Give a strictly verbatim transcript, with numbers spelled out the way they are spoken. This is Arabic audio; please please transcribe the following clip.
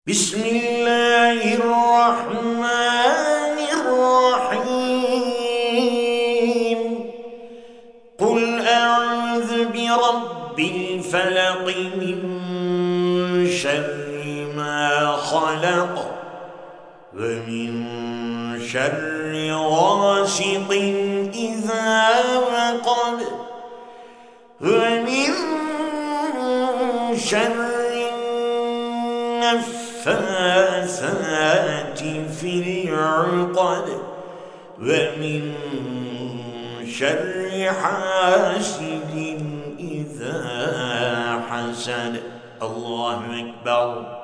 بسم الله الرحمن الرحيم قل أعوذ برب الفلق من شر ما خلق ومن شر غاسق إذا وقب ومن شر النفاثات في العقد ومن شر حاسد إذا حسد. الله أكبر.